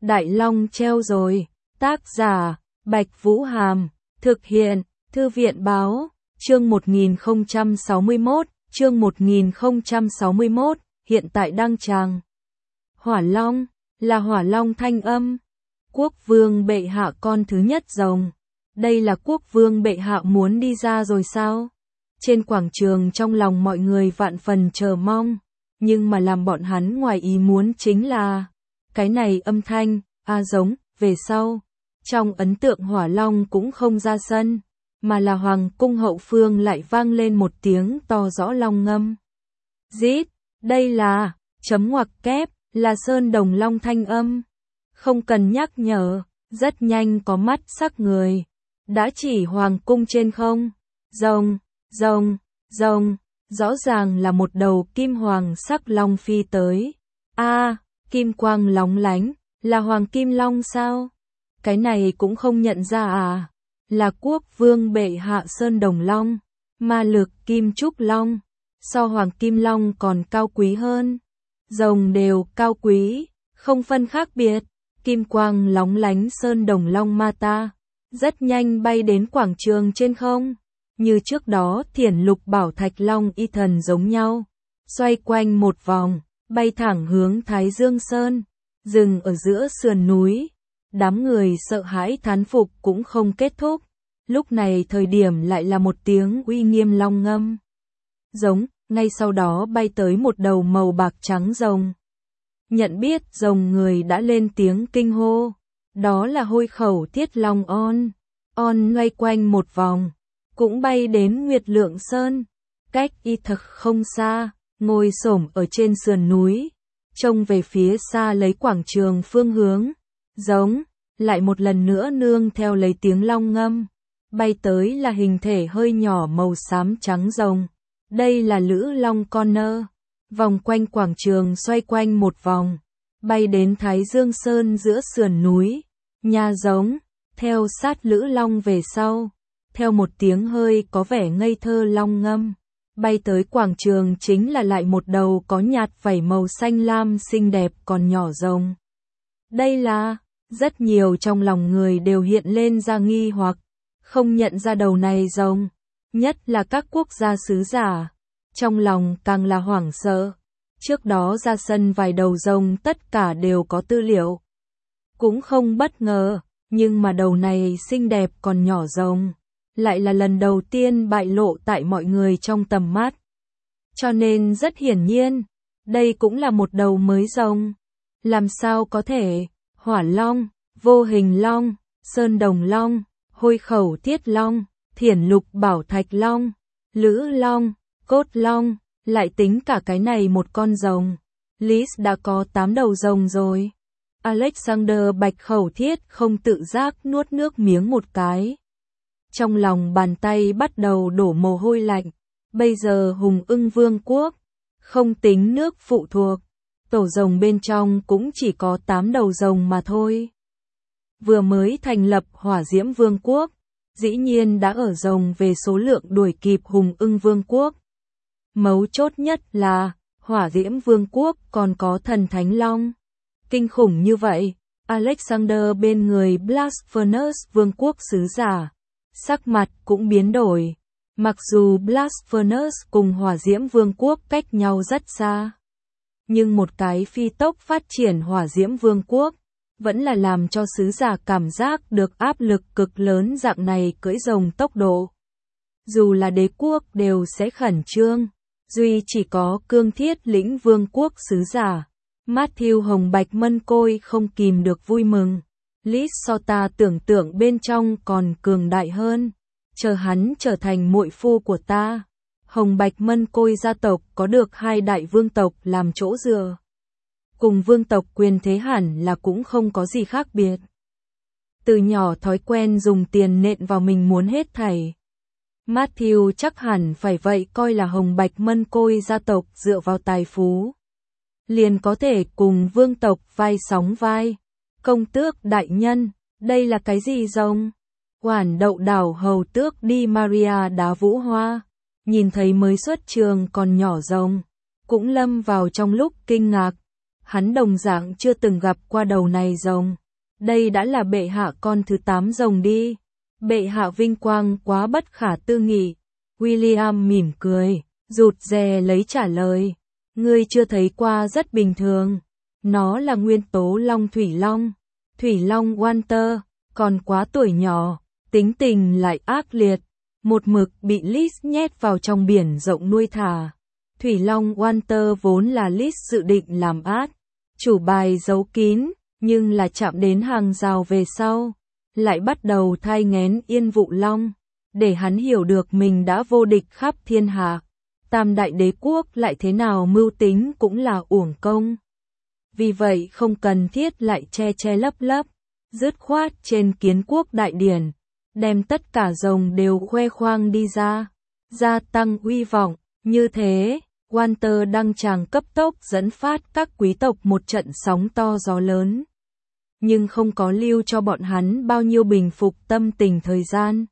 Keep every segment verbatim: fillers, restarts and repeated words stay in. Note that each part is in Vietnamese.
Đại Long treo rồi. Tác giả, Bạch Vũ Hàm. Thực hiện, Thư viện Báo. Chương một nghìn không trăm sáu mươi mốt, chương một nghìn không trăm sáu mươi mốt, hiện tại đăng tràng. Hỏa Long, là Hỏa Long thanh âm. Quốc vương bệ hạ con thứ nhất rồng. Đây là quốc vương bệ hạ muốn đi ra rồi sao? Trên quảng trường trong lòng mọi người vạn phần chờ mong. Nhưng mà làm bọn hắn ngoài ý muốn chính là cái này âm thanh, a giống, về sau. Trong ấn tượng Hỏa Long cũng không ra sân, mà là hoàng cung hậu phương lại vang lên một tiếng to rõ long ngâm. Rít, đây là, chấm ngoặc kép, là Sơn Đồng Long thanh âm. Không cần nhắc nhở, rất nhanh có mắt sắc người. Đã chỉ hoàng cung trên không. Rồng, rồng, rồng, rõ ràng là một đầu kim hoàng sắc long phi tới. A, kim quang lóng lánh, là hoàng kim long sao? Cái này cũng không nhận ra à? Là quốc vương bệ hạ Sơn Đồng Long, ma lực kim trúc long, so hoàng kim long còn cao quý hơn. Rồng đều cao quý, không phân khác biệt. Kim quang lóng lánh Sơn Đồng Long ma ta, rất nhanh bay đến quảng trường trên không. Như trước đó Thiển Lục Bảo Thạch Long y thần giống nhau, xoay quanh một vòng, bay thẳng hướng Thái Dương Sơn, dừng ở giữa sườn núi. Đám người sợ hãi thán phục cũng không kết thúc. Lúc này thời điểm lại là một tiếng uy nghiêm long ngâm. Giống, ngay sau đó bay tới một đầu màu bạc trắng rồng. Nhận biết rồng người đã lên tiếng kinh hô. Đó là Hôi Khẩu Thiết Long On. On loay quanh một vòng, cũng bay đến Nguyệt Lượng Sơn. Cách y thực không xa, ngồi xổm ở trên sườn núi, trông về phía xa lấy quảng trường phương hướng. Giống, lại một lần nữa nương theo lấy tiếng long ngâm. Bay tới là hình thể hơi nhỏ màu xám trắng rồng. Đây là Lữ Long Corner. Vòng quanh quảng trường xoay quanh một vòng, bay đến Thái Dương Sơn giữa sườn núi. Nhà giống, theo sát Lữ Long về sau. Theo một tiếng hơi có vẻ ngây thơ long ngâm, bay tới quảng trường chính là lại một đầu có nhạt vảy màu xanh lam xinh đẹp còn nhỏ rồng. Đây là, rất nhiều trong lòng người đều hiện lên ra nghi hoặc, không nhận ra đầu này rồng, nhất là các quốc gia sứ giả, trong lòng càng là hoảng sợ. Trước đó ra sân vài đầu rồng tất cả đều có tư liệu, cũng không bất ngờ, nhưng mà đầu này xinh đẹp còn nhỏ rồng, lại là lần đầu tiên bại lộ tại mọi người trong tầm mắt. Cho nên rất hiển nhiên, đây cũng là một đầu mới rồng. Làm sao có thể? Hỏa Long, Vô Hình Long, Sơn Đồng Long, Hôi Khẩu Thiết Long, Thiển Lục Bảo Thạch Long, Lữ Long, Cốt Long, lại tính cả cái này một con rồng. Liz đã có tám đầu rồng rồi. Alexander Bạch Khẩu Thiết không tự giác nuốt nước miếng một cái. Trong lòng bàn tay bắt đầu đổ mồ hôi lạnh. Bây giờ Hùng Ưng Vương quốc, không tính nước phụ thuộc, tổ rồng bên trong cũng chỉ có tám đầu rồng mà thôi. Vừa mới thành lập Hỏa Diễm Vương quốc, dĩ nhiên đã ở rồng về số lượng đuổi kịp Hùng Ưng Vương quốc. Mấu chốt nhất là, Hỏa Diễm Vương quốc còn có Thần Thánh Long. Kinh khủng như vậy, Alexander bên người Blast Furnace Vương quốc sứ giả, sắc mặt cũng biến đổi. Mặc dù Blast Furnace cùng Hỏa Diễm Vương quốc cách nhau rất xa, nhưng một cái phi tốc phát triển Hỏa Diễm Vương quốc, vẫn là làm cho sứ giả cảm giác được áp lực cực lớn dạng này cưỡi rồng tốc độ. Dù là đế quốc đều sẽ khẩn trương, duy chỉ có Cương Thiết Lĩnh Vương quốc sứ giả. Matthew Hồng Bạch Mân Côi không kìm được vui mừng. Liz so ta tưởng tượng bên trong còn cường đại hơn. Chờ hắn trở thành muội phu của ta. Hồng Bạch Mân Côi gia tộc có được hai đại vương tộc làm chỗ dựa. Cùng vương tộc quyền thế hẳn là cũng không có gì khác biệt. Từ nhỏ thói quen dùng tiền nện vào mình muốn hết thảy. Matthew chắc hẳn phải vậy coi là Hồng Bạch Mân Côi gia tộc dựa vào tài phú, liền có thể cùng vương tộc vai sóng vai. Công tước đại nhân, đây là cái gì rồng? Quản đậu đảo hầu tước đi Maria đá vũ hoa, nhìn thấy mới xuất trường còn nhỏ rồng, cũng lâm vào trong lúc kinh ngạc. hắn đồng dạng chưa từng gặp qua đầu này rồng. Đây đã là bệ hạ con thứ tám rồng đi. Bệ hạ vinh quang quá bất khả tư nghị. William mỉm cười, rụt rè lấy trả lời. Ngươi chưa thấy qua rất bình thường. Nó là nguyên tố long thủy long. Thủy long Walter, còn quá tuổi nhỏ, tính tình lại ác liệt. Một mực bị Liz nhét vào trong biển rộng nuôi thả. Thủy long Walter vốn là Liz dự định làm át. Chủ bài giấu kín, nhưng là chạm đến hàng rào về sau. Lại bắt đầu thai nghén Yên Vụ Long. Để hắn hiểu được mình đã vô địch khắp thiên hạ. Tam đại đế quốc lại thế nào mưu tính cũng là uổng công. Vì vậy không cần thiết lại che che lấp lấp. Dứt khoát trên kiến quốc đại điển. Đem tất cả rồng đều khoe khoang đi ra. Gia tăng uy vọng. Như thế, Walter đăng tràng cấp tốc dẫn phát các quý tộc một trận sóng to gió lớn. Nhưng không có lưu cho bọn hắn bao nhiêu bình phục tâm tình thời gian.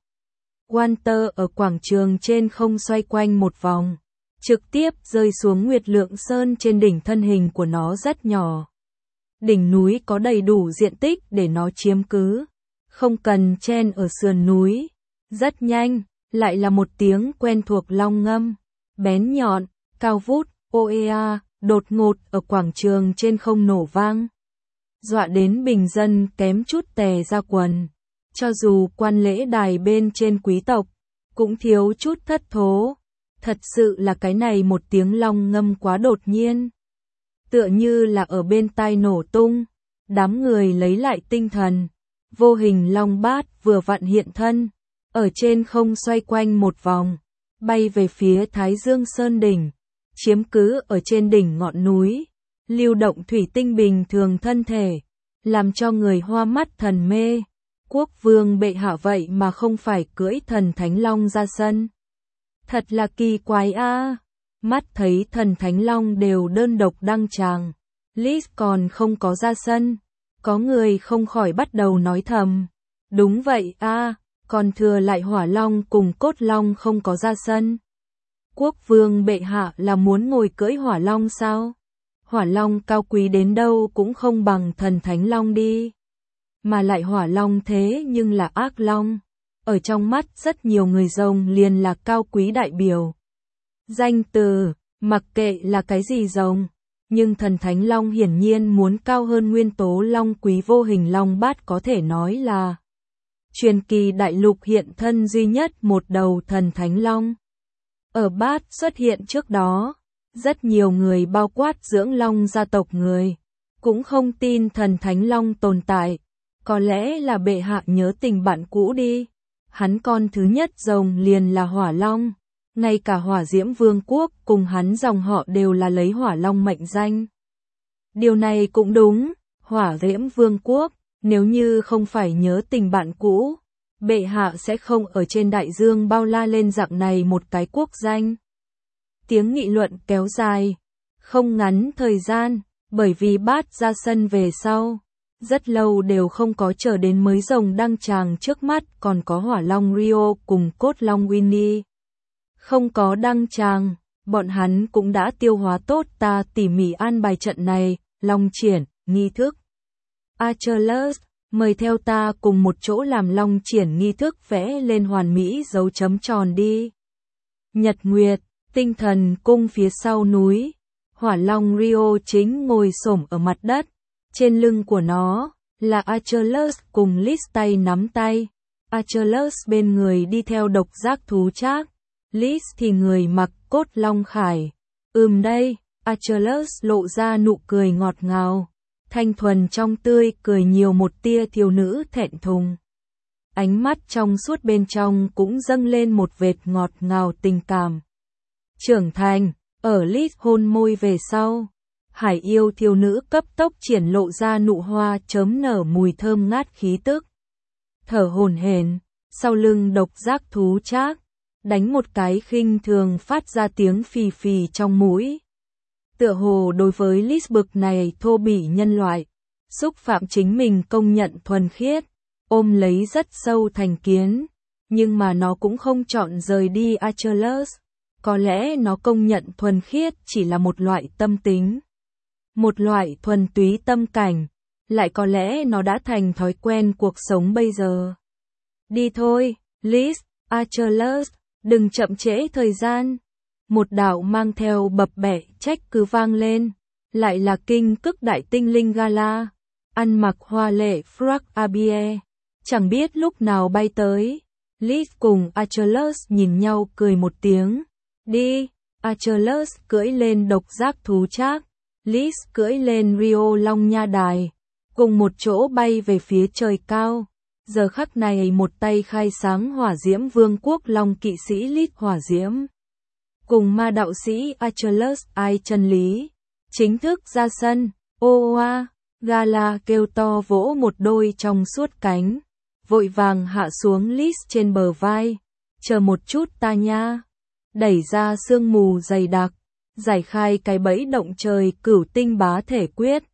Walter ở quảng trường trên không xoay quanh một vòng, trực tiếp rơi xuống Nguyệt Lượng Sơn trên đỉnh. Thân hình của nó rất nhỏ. Đỉnh núi có đầy đủ diện tích để nó chiếm cứ, không cần chen ở sườn núi. Rất nhanh, lại là một tiếng quen thuộc long ngâm, bén nhọn, cao vút, oea, đột ngột ở quảng trường trên không nổ vang. Dọa đến bình dân kém chút tè ra quần. Cho dù quan lễ đài bên trên quý tộc, cũng thiếu chút thất thố. Thật sự là cái này một tiếng long ngâm quá đột nhiên. Tựa như là ở bên tai nổ tung. Đám người lấy lại tinh thần. Vô hình long bát vừa vặn hiện thân. Ở trên không xoay quanh một vòng. Bay về phía Thái Dương Sơn đỉnh. Chiếm cứ ở trên đỉnh ngọn núi. Lưu động thủy tinh bình thường thân thể. Làm cho người hoa mắt thần mê. Quốc vương bệ hạ vậy mà không phải cưỡi thần thánh long ra sân. Thật là kỳ quái a. À. Mắt thấy thần thánh long đều đơn độc đăng tràng. Liz còn không có ra sân. Có người không khỏi bắt đầu nói thầm. Đúng vậy a, à, còn thừa lại hỏa long cùng cốt long không có ra sân. Quốc vương bệ hạ là muốn ngồi cưỡi hỏa long sao? Hỏa long cao quý đến đâu cũng không bằng thần thánh long đi. Mà lại hỏa long thế nhưng là ác long. Ở trong mắt rất nhiều người rồng liền là cao quý đại biểu. Danh từ, mặc kệ là cái gì rồng. Nhưng thần thánh long hiển nhiên muốn cao hơn nguyên tố long quý vô hình long bát, có thể nói là truyền kỳ đại lục hiện thân duy nhất một đầu thần thánh long. Ở bát xuất hiện trước đó, rất nhiều người bao quát dưỡng long gia tộc người cũng không tin thần thánh long tồn tại. Có lẽ là bệ hạ nhớ tình bạn cũ đi. Hắn con thứ nhất rồng liền là hỏa long. Ngay cả hỏa diễm vương quốc cùng hắn dòng họ đều là lấy hỏa long mệnh danh. Điều này cũng đúng, hỏa diễm vương quốc, nếu như không phải nhớ tình bạn cũ, bệ hạ sẽ không ở trên đại dương bao la lên dạng này một cái quốc danh. Tiếng nghị luận kéo dài, không ngắn thời gian, bởi vì bát ra sân về sau. Rất lâu đều không có chờ đến mới rồng đăng tràng trước mắt, còn có hỏa long Rio cùng cốt long Winnie. Không có đăng tràng, bọn hắn cũng đã tiêu hóa tốt ta tỉ mỉ an bài trận này, long triển, nghi thức. Achilles, mời theo ta cùng một chỗ làm long triển nghi thức, vẽ lên hoàn mỹ dấu chấm tròn đi. Nhật Nguyệt, tinh thần cung phía sau núi, hỏa long Rio chính ngồi xổm ở mặt đất. Trên lưng của nó là Achilles cùng Liz tay nắm tay. Achilles bên người đi theo độc giác thú Trác. Liz thì người mặc cốt long khải. Ừm đây, Achilles lộ ra nụ cười ngọt ngào. Thanh thuần trong tươi cười nhiều một tia thiếu nữ thẹn thùng. Ánh mắt trong suốt bên trong cũng dâng lên một vệt ngọt ngào tình cảm. Trưởng thành, ở Liz hôn môi về sau. Hải yêu thiếu nữ cấp tốc triển lộ ra nụ hoa chớm nở mùi thơm ngát khí tức. Thở hổn hển, sau lưng độc giác thú Trác, đánh một cái khinh thường phát ra tiếng phì phì trong mũi. Tựa hồ đối với Liz bực này thô bỉ nhân loại, xúc phạm chính mình công nhận thuần khiết, ôm lấy rất sâu thành kiến, nhưng mà nó cũng không chọn rời đi Achilles. Có lẽ nó công nhận thuần khiết chỉ là một loại tâm tính. một loại thuần túy tâm cảnh, lại có lẽ nó đã thành thói quen cuộc sống bây giờ. Đi thôi, Liz, Achilles, đừng chậm trễ thời gian. Một đạo mang theo bập bẹ trách cứ vang lên, lại là kinh cức đại tinh linh Gala, ăn mặc hoa lệ frock abie, chẳng biết lúc nào bay tới. Liz cùng Achilles nhìn nhau cười một tiếng. Đi, Achilles cưỡi lên độc giác thú trác, Liz cưỡi lên Rio Long Nha Đài, cùng một chỗ bay về phía trời cao. Giờ khắc này một tay khai sáng hỏa diễm vương quốc long kỵ sĩ Liz hỏa diễm, cùng ma đạo sĩ Achilles ai chân lý, chính thức ra sân. Ô oa, Gala kêu to vỗ một đôi trong suốt cánh, vội vàng hạ xuống Liz trên bờ vai. Chờ một chút ta nha. Đẩy ra sương mù dày đặc, giải khai cái bẫy động trời cửu tinh bá thể quyết.